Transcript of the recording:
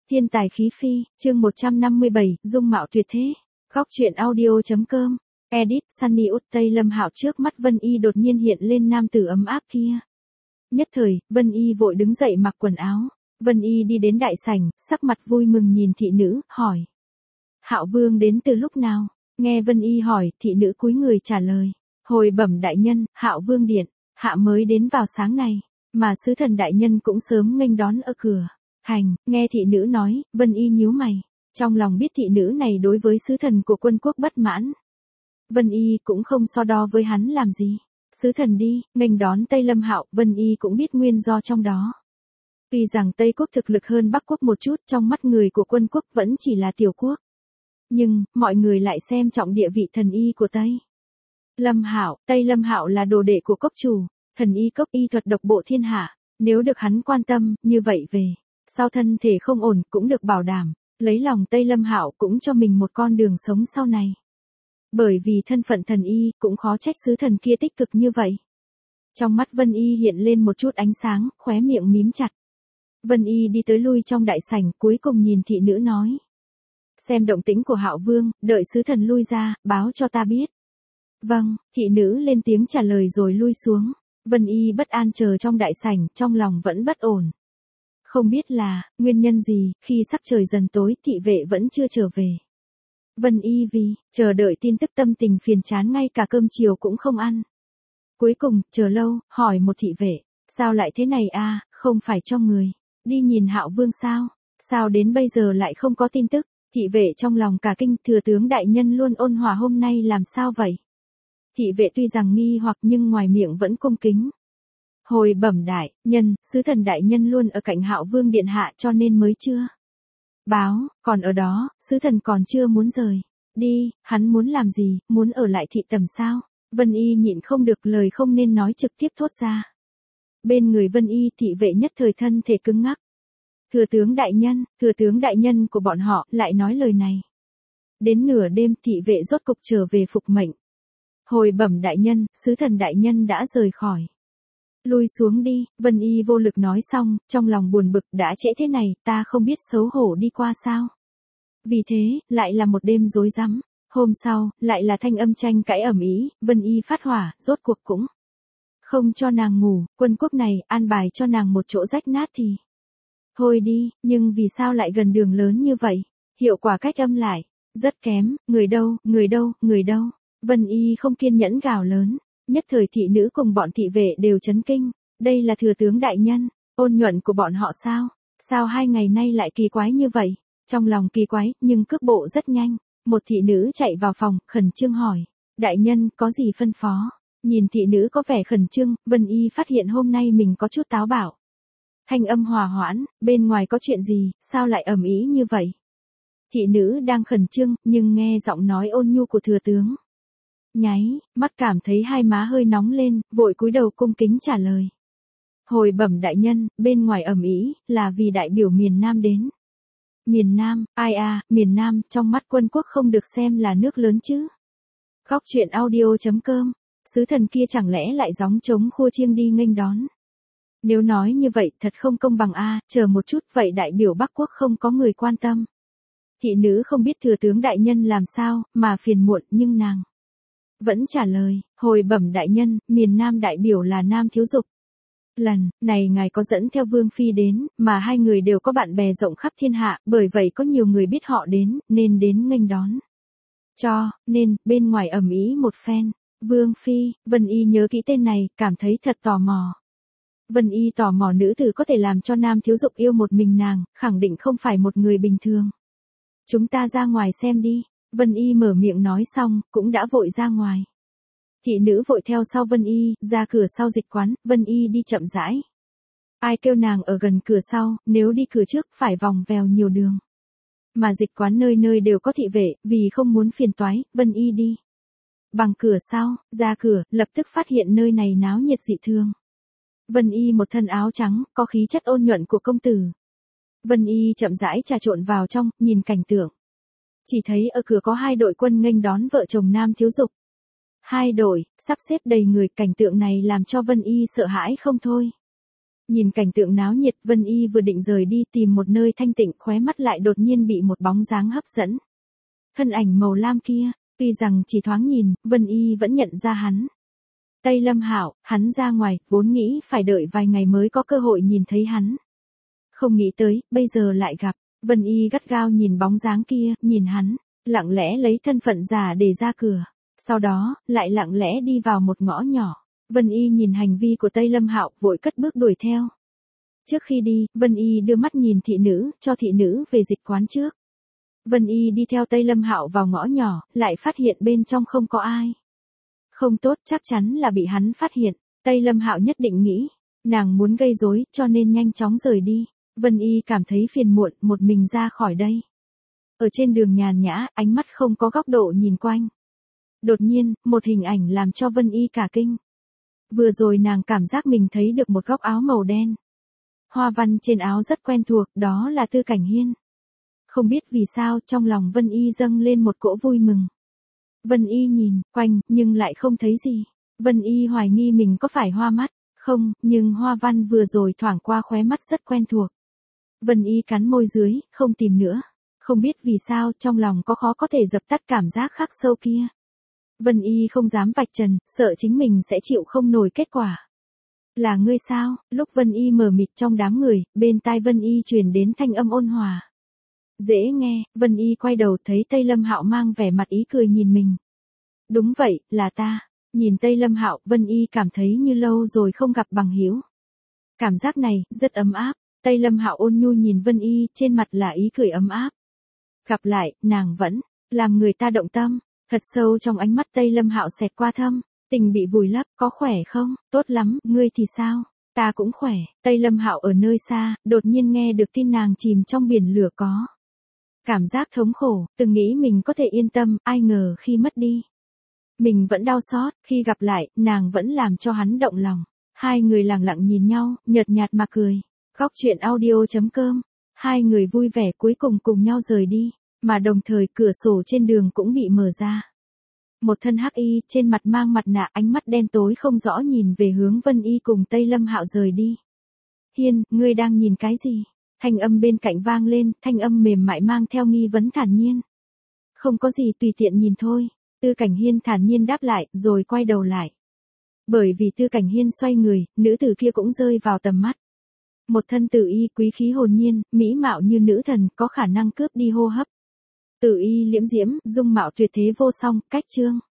Thiên tài khí phi, chương 157, dung mạo tuyệt thế. Góc truyện audio.com. Edit, Sunny Út Tây Lâm Hạo trước mắt Vân Y đột nhiên hiện lên nam tử ấm áp kia. Nhất thời, Vân Y vội đứng dậy mặc quần áo. Vân Y đi đến đại sảnh, sắc mặt vui mừng nhìn thị nữ, hỏi. Hạo Vương đến từ lúc nào? Nghe Vân Y hỏi, thị nữ cúi người trả lời. Hồi bẩm đại nhân, Hạo Vương điện, hạ mới đến vào sáng này, mà sứ thần đại nhân cũng sớm nghênh đón ở cửa. Hành, nghe thị nữ nói, Vân Y nhíu mày, trong lòng biết thị nữ này đối với sứ thần của quân quốc bất mãn. Vân Y cũng không so đo với hắn làm gì. Sứ thần đi, nghênh đón Tây Lâm Hạo, Vân Y cũng biết nguyên do trong đó. Tuy rằng Tây quốc thực lực hơn Bắc quốc một chút, trong mắt người của quân quốc vẫn chỉ là tiểu quốc. Nhưng, mọi người lại xem trọng địa vị thần y của Tây Lâm Hạo. Tây Lâm Hạo là đồ đệ của cốc chủ, thần y cốc y thuật độc bộ thiên hạ. Nếu được hắn quan tâm, như vậy về sau thân thể không ổn cũng được bảo đảm, lấy lòng Tây Lâm Hạo cũng cho mình một con đường sống sau này. Bởi vì thân phận thần y, cũng khó trách sứ thần kia tích cực như vậy. Trong mắt Vân Y hiện lên một chút ánh sáng, khóe miệng mím chặt. Vân Y đi tới lui trong đại sảnh, cuối cùng nhìn thị nữ nói. Xem động tĩnh của Hạo Vương, đợi sứ thần lui ra, báo cho ta biết. Vâng, thị nữ lên tiếng trả lời rồi lui xuống. Vân Y bất an chờ trong đại sảnh, trong lòng vẫn bất ổn. Không biết là, nguyên nhân gì, khi sắc trời dần tối, thị vệ vẫn chưa trở về. Vân Y vì, chờ đợi tin tức tâm tình phiền chán ngay cả cơm chiều cũng không ăn. Cuối cùng, chờ lâu, hỏi một thị vệ, sao lại thế này à, không phải cho người đi nhìn Hạo Vương sao? Sao đến bây giờ lại không có tin tức? Thị vệ trong lòng cả kinh, thừa tướng đại nhân luôn ôn hòa hôm nay làm sao vậy? Thị vệ tuy rằng nghi hoặc nhưng ngoài miệng vẫn cung kính. Hồi bẩm đại nhân, sứ thần đại nhân luôn ở cạnh Hạo Vương điện hạ cho nên mới chưa báo, còn ở đó, sứ thần còn chưa muốn rời đi, hắn muốn làm gì, muốn ở lại thị tầm sao? Vân Y nhịn không được, lời không nên nói trực tiếp thốt ra. Bên người Vân Y, thị vệ nhất thời thân thể cứng ngắc. Thừa tướng đại nhân của bọn họ lại nói lời này. Đến nửa đêm, thị vệ rốt cục trở về phục mệnh. Hồi bẩm đại nhân, sứ thần đại nhân đã rời khỏi. Lui xuống đi, Vân Y vô lực nói xong, trong lòng buồn bực, đã trễ thế này, ta không biết xấu hổ đi qua sao. Vì thế, lại là một đêm rối rắm. Hôm sau, lại là thanh âm tranh cãi ầm ĩ, Vân Y phát hỏa, rốt cuộc cũng không cho nàng ngủ, quân quốc này, an bài cho nàng một chỗ rách nát thì thôi đi, nhưng vì sao lại gần đường lớn như vậy? Hiệu quả cách âm lại rất kém, người đâu? Vân Y không kiên nhẫn gào lớn, nhất thời thị nữ cùng bọn thị vệ đều chấn kinh, đây là thừa tướng đại nhân, ôn nhuận của bọn họ sao? Sao 2 ngày nay lại kỳ quái như vậy? Trong lòng kỳ quái, nhưng cước bộ rất nhanh, một thị nữ chạy vào phòng, khẩn trương hỏi, đại nhân có gì phân phó? Nhìn thị nữ có vẻ khẩn trương, Vân Y phát hiện hôm nay mình có chút táo bạo. Thanh âm hòa hoãn, bên ngoài có chuyện gì, sao lại ầm ĩ như vậy? Thị nữ đang khẩn trương, nhưng nghe giọng nói ôn nhu của thừa tướng. Nháy, mắt cảm thấy hai má hơi nóng lên, vội cúi đầu cung kính trả lời. Hồi bẩm đại nhân, bên ngoài ầm ĩ là vì đại biểu miền Nam đến. Miền Nam, ai à, miền Nam, trong mắt quân quốc không được xem là nước lớn chứ. Góc truyện audio.com, sứ thần kia chẳng lẽ lại gióng trống khua chiêng đi nghênh đón. Nếu nói như vậy, thật không công bằng a, chờ một chút, vậy đại biểu Bắc quốc không có người quan tâm. Thị nữ không biết thừa tướng đại nhân làm sao, mà phiền muộn, nhưng nàng vẫn trả lời, hồi bẩm đại nhân, miền Nam đại biểu là Nam Thiếu Dục. Lần này ngài có dẫn theo Vương Phi đến, mà hai người đều có bạn bè rộng khắp thiên hạ, bởi vậy có nhiều người biết họ đến, nên đến nghênh đón. Cho nên, bên ngoài ầm ĩ một phen, Vương Phi, Vân Y nhớ kỹ tên này, cảm thấy thật tò mò. Vân Y tò mò nữ tử có thể làm cho Nam Thiếu Dục yêu một mình nàng, khẳng định không phải một người bình thường. Chúng ta ra ngoài xem đi. Vân Y mở miệng nói xong, cũng đã vội ra ngoài. Thị nữ vội theo sau Vân Y, ra cửa sau dịch quán, Vân Y đi chậm rãi. Ai kêu nàng ở gần cửa sau, nếu đi cửa trước, phải vòng vèo nhiều đường. Mà dịch quán nơi nơi đều có thị vệ, vì không muốn phiền toái, Vân Y đi bằng cửa sau, ra cửa, lập tức phát hiện nơi này náo nhiệt dị thường. Vân Y một thân áo trắng, có khí chất ôn nhuận của công tử. Vân Y chậm rãi trà trộn vào trong, nhìn cảnh tượng. Chỉ thấy ở cửa có 2 đội quân nghênh đón vợ chồng Nam Thiếu Dục. 2 đội, sắp xếp đầy người, cảnh tượng này làm cho Vân Y sợ hãi không thôi. Nhìn cảnh tượng náo nhiệt, Vân Y vừa định rời đi tìm một nơi thanh tịnh, khóe mắt lại đột nhiên bị một bóng dáng hấp dẫn. Thân ảnh màu lam kia, tuy rằng chỉ thoáng nhìn, Vân Y vẫn nhận ra hắn. Tây Lâm Hạo, hắn ra ngoài, vốn nghĩ phải đợi vài ngày mới có cơ hội nhìn thấy hắn. Không nghĩ tới, bây giờ lại gặp. Vân Y gắt gao nhìn bóng dáng kia, nhìn hắn, lặng lẽ lấy thân phận giả để ra cửa. Sau đó, lại lặng lẽ đi vào một ngõ nhỏ. Vân Y nhìn hành vi của Tây Lâm Hạo, vội cất bước đuổi theo. Trước khi đi, Vân Y đưa mắt nhìn thị nữ, cho thị nữ về dịch quán trước. Vân Y đi theo Tây Lâm Hạo vào ngõ nhỏ, lại phát hiện bên trong không có ai. Không tốt, chắc chắn là bị hắn phát hiện. Tây Lâm Hạo nhất định nghĩ, nàng muốn gây rối, cho nên nhanh chóng rời đi. Vân Y cảm thấy phiền muộn, một mình ra khỏi đây. Ở trên đường nhàn nhã, ánh mắt không có góc độ nhìn quanh. Đột nhiên, một hình ảnh làm cho Vân Y cả kinh. Vừa rồi nàng cảm giác mình thấy được một góc áo màu đen. Hoa văn trên áo rất quen thuộc, đó là Tư Cảnh Hiên. Không biết vì sao trong lòng Vân Y dâng lên một cỗ vui mừng. Vân Y nhìn quanh, nhưng lại không thấy gì. Vân Y hoài nghi mình có phải hoa mắt, không, nhưng hoa văn vừa rồi thoảng qua khóe mắt rất quen thuộc. Vân Y cắn môi dưới, không tìm nữa. Không biết vì sao trong lòng có khó có thể dập tắt cảm giác khắc sâu kia. Vân Y không dám vạch trần, sợ chính mình sẽ chịu không nổi kết quả. Là ngươi sao? Lúc Vân Y mờ mịt trong đám người, bên tai Vân Y truyền đến thanh âm ôn hòa. Dễ nghe, Vân Y quay đầu thấy Tây Lâm Hạo mang vẻ mặt ý cười nhìn mình. Đúng vậy, là ta. Nhìn Tây Lâm Hạo, Vân Y cảm thấy như lâu rồi không gặp bằng hữu. Cảm giác này, rất ấm áp. Tây Lâm Hạo ôn nhu nhìn Vân Y, trên mặt là ý cười ấm áp. Gặp lại, nàng vẫn làm người ta động tâm. Thật sâu trong ánh mắt Tây Lâm Hạo xẹt qua thâm, tình bị vùi lấp, có khỏe không? Tốt lắm, ngươi thì sao? Ta cũng khỏe. Tây Lâm Hạo ở nơi xa, đột nhiên nghe được tin nàng chìm trong biển lửa có. Cảm giác thống khổ, từng nghĩ mình có thể yên tâm, ai ngờ khi mất đi. Mình vẫn đau xót, khi gặp lại, nàng vẫn làm cho hắn động lòng. Hai người lặng lặng nhìn nhau, nhợt nhạt mà cười. Góc truyện audio.com. Hai người vui vẻ cuối cùng cùng nhau rời đi. Mà đồng thời cửa sổ trên đường cũng bị mở ra. Một thân hắc y, trên mặt mang mặt nạ, ánh mắt đen tối không rõ nhìn về hướng Vân Y cùng Tây Lâm Hạo rời đi. Hiên, ngươi đang nhìn cái gì? Thanh âm bên cạnh vang lên, thanh âm mềm mại mang theo nghi vấn thản nhiên. Không có gì, tùy tiện nhìn thôi. Tư Cảnh Hiên thản nhiên đáp lại, rồi quay đầu lại. Bởi vì Tư Cảnh Hiên xoay người, nữ tử kia cũng rơi vào tầm mắt. Một thân tử y quý khí hồn nhiên, mỹ mạo như nữ thần, có khả năng cướp đi hô hấp. Tử y liễm diễm, dung mạo tuyệt thế vô song, cách chương.